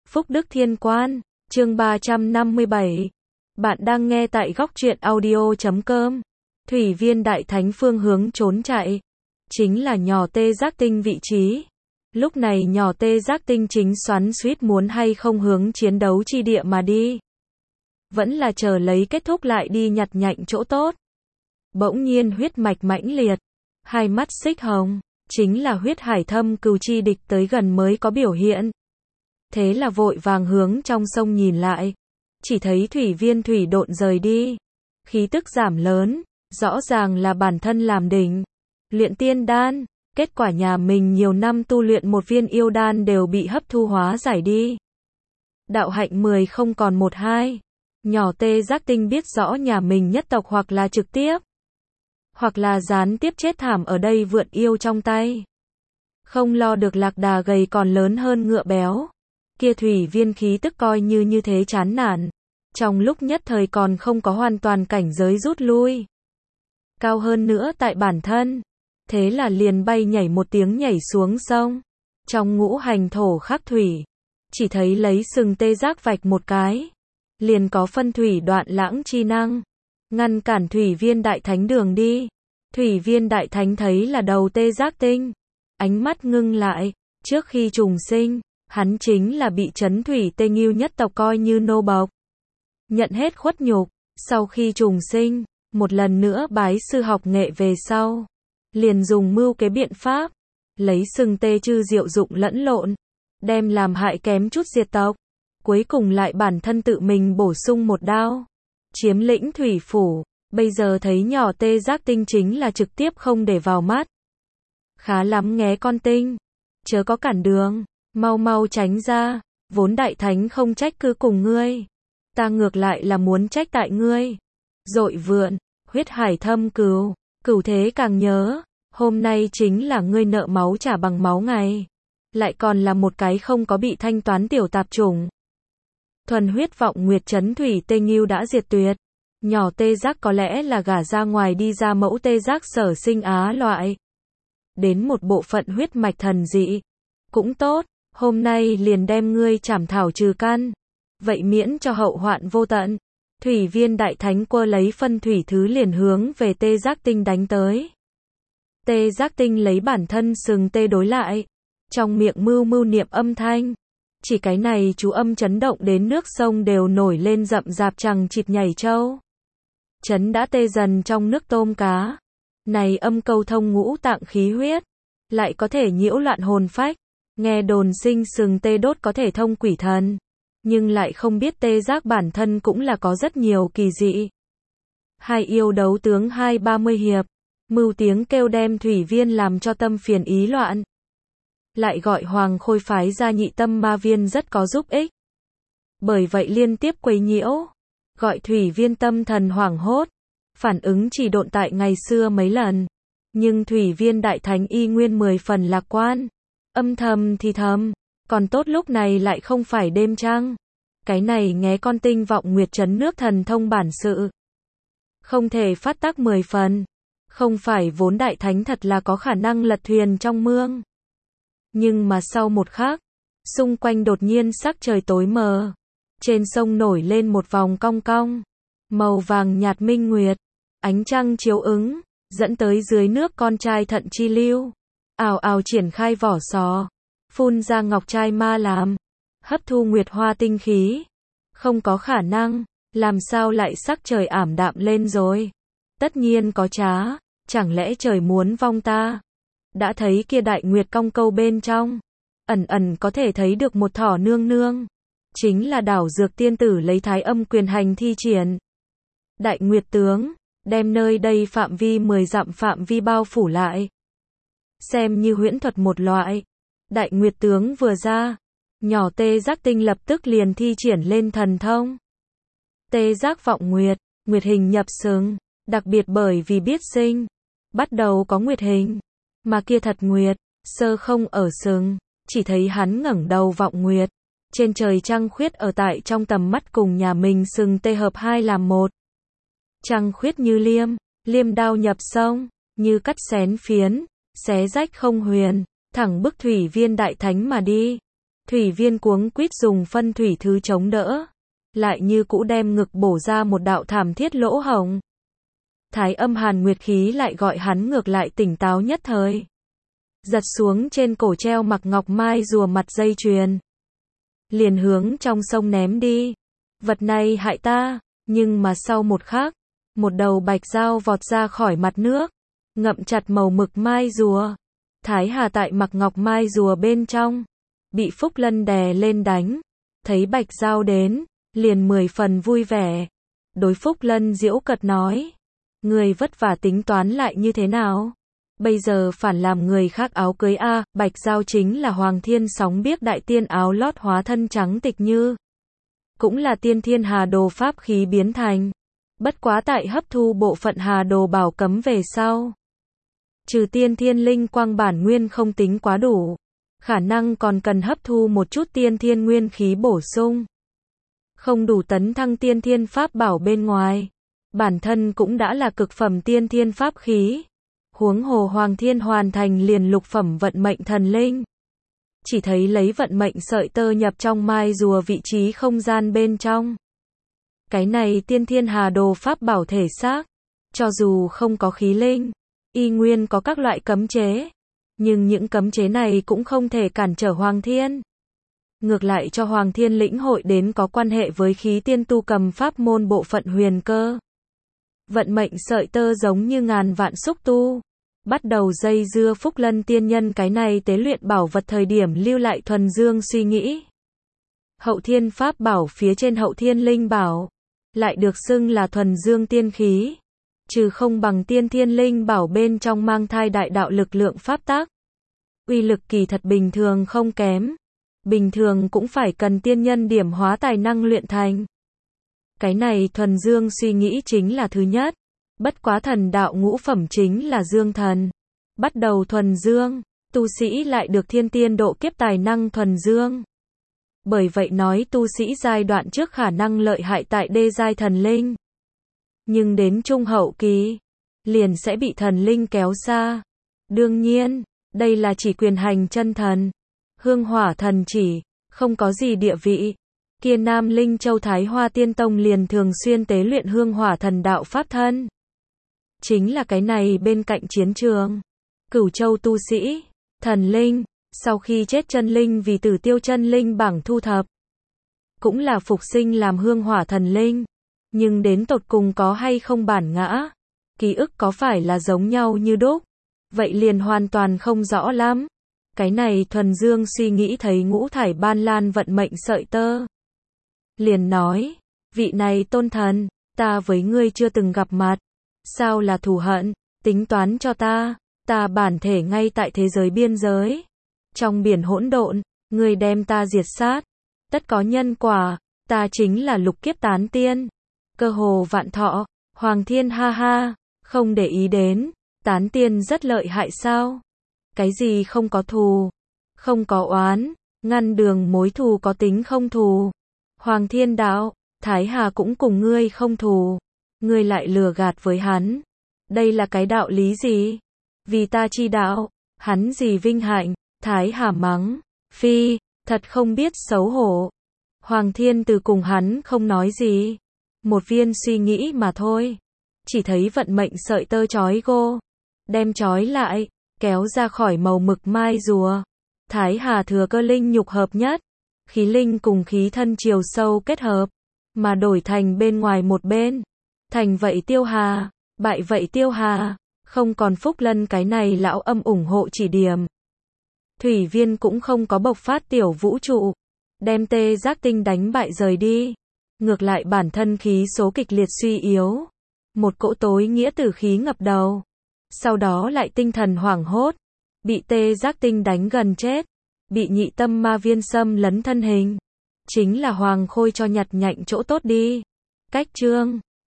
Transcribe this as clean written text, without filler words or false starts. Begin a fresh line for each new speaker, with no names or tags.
Phúc Đức Thiên Quan, chương 357. Bạn đang nghe tại góc truyện audio.com. Thủy Viên Đại Thánh phương hướng trốn chạy, chính là nhỏ Tê Giác Tinh vị trí. Lúc này nhỏ Tê Giác Tinh chính xoắn xuýt muốn hay không hướng chiến đấu chi địa mà đi. Vẫn là chờ lấy kết thúc lại đi nhặt nhạnh chỗ tốt. Bỗng nhiên huyết mạch mãnh liệt, hai mắt xích hồng, chính là huyết hải thâm cừu chi địch tới gần mới có biểu hiện. Thế là vội vàng hướng trong sông nhìn lại, chỉ thấy thủy viên thủy độn rời đi, khí tức giảm lớn, rõ ràng là bản thân làm đỉnh, luyện tiên đan, kết quả nhà mình nhiều năm tu luyện một viên yêu đan đều bị hấp thu hóa giải đi. Đạo hạnh 10 không còn 1-2, nhỏ Tê Giác Tinh biết rõ nhà mình nhất tộc hoặc là trực tiếp, hoặc là gián tiếp chết thảm ở đây vượn yêu trong tay. Không lo được lạc đà gầy còn lớn hơn ngựa béo. Kia thủy viên khí tức coi như thế chán nản. Trong lúc nhất thời còn không có hoàn toàn cảnh giới rút lui. Cao hơn nữa tại bản thân. Thế là liền bay nhảy một tiếng nhảy xuống sông. Trong ngũ hành thổ khắc thủy. Chỉ thấy lấy sừng tê giác vạch một cái. Liền có phân thủy đoạn lãng chi năng. Ngăn cản thủy viên đại thánh đường đi. Thủy viên đại thánh thấy là đầu Tê Giác Tinh. Ánh mắt ngưng lại. Trước khi trùng sinh, hắn chính là bị trấn thủy Tê Nghiêu nhất tộc coi như nô bộc. Nhận hết khuất nhục. Sau khi trùng sinh, một lần nữa bái sư học nghệ về sau. Liền dùng mưu kế biện pháp. Lấy sừng tê chư diệu dụng lẫn lộn. Đem làm hại kém chút diệt tộc. Cuối cùng lại bản thân tự mình bổ sung một đao. Chiếm lĩnh thủy phủ, bây giờ thấy nhỏ Tê Giác Tinh chính là trực tiếp không để vào mắt. Khá lắm nghé con tinh, chớ có cản đường, mau mau tránh ra, vốn đại thánh không trách cứ cùng ngươi. Ta ngược lại là muốn trách tại ngươi. Dội vượn, huyết hải thâm cừu, cửu thế càng nhớ, hôm nay chính là ngươi nợ máu trả bằng máu ngày. Lại còn là một cái không có bị thanh toán tiểu tạp chủng. Thuần huyết vọng nguyệt trấn thủy Tê Nghiêu đã diệt tuyệt. Nhỏ Tê Giác có lẽ là gả ra ngoài đi ra mẫu Tê Giác sở sinh á loại. Đến một bộ phận huyết mạch thần dị. Cũng tốt, hôm nay liền đem ngươi trảm thảo trừ căn. Vậy miễn cho hậu hoạn vô tận. Thủy viên đại thánh quơ lấy phân thủy thứ liền hướng về Tê Giác Tinh đánh tới. Tê Giác Tinh lấy bản thân sừng tê đối lại. Trong miệng mưu niệm âm thanh. Chỉ cái này chú âm chấn động đến nước sông đều nổi lên rậm rạp chằng chịt nhảy trâu. Chấn đã tê dần trong nước tôm cá. Này âm câu thông ngũ tạng khí huyết. Lại có thể nhiễu loạn hồn phách. Nghe đồn sinh sừng tê đốt có thể thông quỷ thần. Nhưng lại không biết Tê Giác bản thân cũng là có rất nhiều kỳ dị. Hai yêu đấu tướng 20-30 hiệp. Mưu tiếng kêu đem thủy viên làm cho tâm phiền ý loạn. Lại gọi Hoàng Khôi phái ra nhị tâm ma viên rất có giúp ích. Bởi vậy liên tiếp quấy nhiễu. Gọi thủy viên tâm thần hoảng hốt. Phản ứng chỉ độn tại ngày xưa mấy lần. Nhưng thủy viên đại thánh y nguyên 10 phần lạc quan. Âm thầm thì thầm. Còn tốt lúc này lại không phải đêm trăng. Cái này nghé con tinh vọng nguyệt trấn nước thần thông bản sự. Không thể phát tác 10 phần. Không phải vốn đại thánh thật là có khả năng lật thuyền trong mương. Nhưng mà sau một khắc, xung quanh đột nhiên sắc trời tối mờ. Trên sông nổi lên một vòng cong cong. Màu vàng nhạt minh nguyệt. Ánh trăng chiếu ứng, dẫn tới dưới nước con trai thận chi lưu. Ào ào triển khai vỏ sò. Phun ra ngọc trai ma làm. Hấp thu nguyệt hoa tinh khí. Không có khả năng. Làm sao lại sắc trời ảm đạm lên rồi. Tất nhiên có trá. Chẳng lẽ trời muốn vong ta. Đã thấy kia đại nguyệt cong câu bên trong. Ẩn ẩn có thể thấy được một thỏ nương nương. Chính là đảo dược tiên tử lấy thái âm quyền hành thi triển. Đại nguyệt tướng. Đem nơi đây phạm vi 10 dặm phạm vi bao phủ lại. Xem như huyễn thuật một loại. Đại nguyệt tướng vừa ra. Nhỏ Tê Giác Tinh lập tức liền thi triển lên thần thông. Tê Giác vọng nguyệt. Nguyệt hình nhập sừng. Đặc biệt bởi vì biết sinh. Bắt đầu có nguyệt hình. Mà kia thật nguyệt. Sơ không ở sừng. Chỉ thấy hắn ngẩng đầu vọng nguyệt. Trên trời trăng khuyết ở tại trong tầm mắt cùng nhà mình sừng tê hợp hai làm một. Trăng khuyết như liêm. Liêm đao nhập sông. Như cắt xén phiến. Xé rách không huyền. Thẳng bức thủy viên đại thánh mà đi. Thủy Viên cuống quýt dùng phân thủy thứ chống đỡ, lại như cũ đem ngực bổ ra một đạo thảm thiết lỗ hổng. Thái Âm hàn nguyệt khí lại gọi hắn ngược lại tỉnh táo nhất thời. Giật xuống trên cổ treo mặc ngọc mai rùa mặt dây chuyền, liền hướng trong sông ném đi. Vật này hại ta, nhưng mà sau một khắc, một đầu bạch dao vọt ra khỏi mặt nước, ngậm chặt màu mực mai rùa. Thái Hà tại mặc ngọc mai rùa bên trong, bị Phúc Lân đè lên đánh, thấy bạch dao đến, liền 10 phần vui vẻ. Đối Phúc Lân giễu cợt nói, người vất vả tính toán lại như thế nào? Bây giờ phản làm người khác áo cưới a, bạch dao chính là Hoàng Thiên sóng biếc đại tiên áo lót hóa thân trắng tịch như, cũng là tiên thiên hà đồ pháp khí biến thành. Bất quá tại hấp thu bộ phận hà đồ bảo cấm về sau, trừ tiên thiên linh quang bản nguyên không tính quá đủ, khả năng còn cần hấp thu một chút tiên thiên nguyên khí bổ sung. Không đủ tấn thăng tiên thiên pháp bảo bên ngoài, bản thân cũng đã là cực phẩm tiên thiên pháp khí. Huống hồ Hoàng Thiên hoàn thành liền lục phẩm vận mệnh thần linh. Chỉ thấy lấy vận mệnh sợi tơ nhập trong mai rùa vị trí không gian bên trong. Cái này tiên thiên hà đồ pháp bảo thể xác, cho dù không có khí linh, y nguyên có các loại cấm chế, nhưng những cấm chế này cũng không thể cản trở Hoàng Thiên. Ngược lại cho Hoàng Thiên lĩnh hội đến có quan hệ với khí tiên tu cầm pháp môn bộ phận huyền cơ. Vận mệnh sợi tơ giống như ngàn vạn xúc tu, bắt đầu dây dưa Phúc Lân tiên nhân cái này tế luyện bảo vật thời điểm lưu lại thuần dương suy nghĩ. Hậu thiên pháp bảo phía trên hậu thiên linh bảo, lại được xưng là thuần dương tiên khí, trừ không bằng tiên thiên linh bảo bên trong mang thai đại đạo lực lượng pháp tác. Uy lực kỳ thật bình thường không kém, bình thường cũng phải cần tiên nhân điểm hóa tài năng luyện thành. Cái này thuần dương suy nghĩ chính là thứ nhất. Bất quá thần đạo ngũ phẩm chính là dương thần. Bắt đầu thuần dương, tu sĩ lại được thiên tiên độ kiếp tài năng thuần dương. Bởi vậy nói tu sĩ giai đoạn trước khả năng lợi hại tại đê giai thần linh. Nhưng đến trung hậu kỳ, liền sẽ bị thần linh kéo xa. Đương nhiên, đây là chỉ quyền hành chân thần. Hương hỏa thần chỉ, không có gì địa vị. Kia Nam Linh Châu Thái Hoa Tiên Tông liền thường xuyên tế luyện hương hỏa thần đạo pháp thân. Chính là cái này bên cạnh chiến trường. Cửu Châu tu sĩ, thần linh, sau khi chết chân linh vì Tử Tiêu chân linh bảng thu thập, cũng là phục sinh làm hương hỏa thần linh. Nhưng đến tột cùng có hay không bản ngã, ký ức có phải là giống nhau như đúc, vậy liền hoàn toàn không rõ lắm. Cái này thuần dương suy nghĩ thấy ngũ thải ban lan vận mệnh sợi tơ, liền nói, vị này tôn thần, ta với ngươi chưa từng gặp mặt, sao là thù hận, tính toán cho ta bản thể ngay tại thế giới biên giới, trong biển hỗn độn, ngươi đem ta diệt sát, tất có nhân quả, ta chính là lục kiếp tán tiên, cơ hồ vạn thọ. Hoàng Thiên ha ha, không để ý đến, tán tiên rất lợi hại sao? Cái gì không có thù, không có oán, ngăn đường mối thù có tính không thù. Hoàng Thiên đạo, Thái Hà cũng cùng ngươi không thù, ngươi lại lừa gạt với hắn. Đây là cái đạo lý gì? Vì ta chi đạo, hắn gì vinh hạnh? Thái Hà mắng, phi, thật không biết xấu hổ. Hoàng Thiên từ cùng hắn không nói gì, một viên suy nghĩ mà thôi. Chỉ thấy vận mệnh sợi tơ trói gô, đem trói lại, kéo ra khỏi màu mực mai rùa. Thái Hà thừa cơ linh nhục hợp nhất, khí linh cùng khí thân chiều sâu kết hợp, mà đổi thành bên ngoài một bên. Thành vậy Tiêu Hà, bại vậy Tiêu Hà, không còn Phúc Lân cái này lão âm ủng hộ chỉ điểm. Thủy Viên cũng không có bộc phát tiểu vũ trụ, đem tê giác tinh đánh bại rời đi. Ngược lại bản thân khí số kịch liệt suy yếu, một cỗ tối nghĩa tử khí ngập đầu. Sau đó lại tinh thần hoảng hốt, bị tê giác tinh đánh gần chết, bị nhị tâm ma viên xâm lấn thân hình. Chính là Hoàng Khôi cho nhặt nhạnh chỗ tốt đi. Cách chương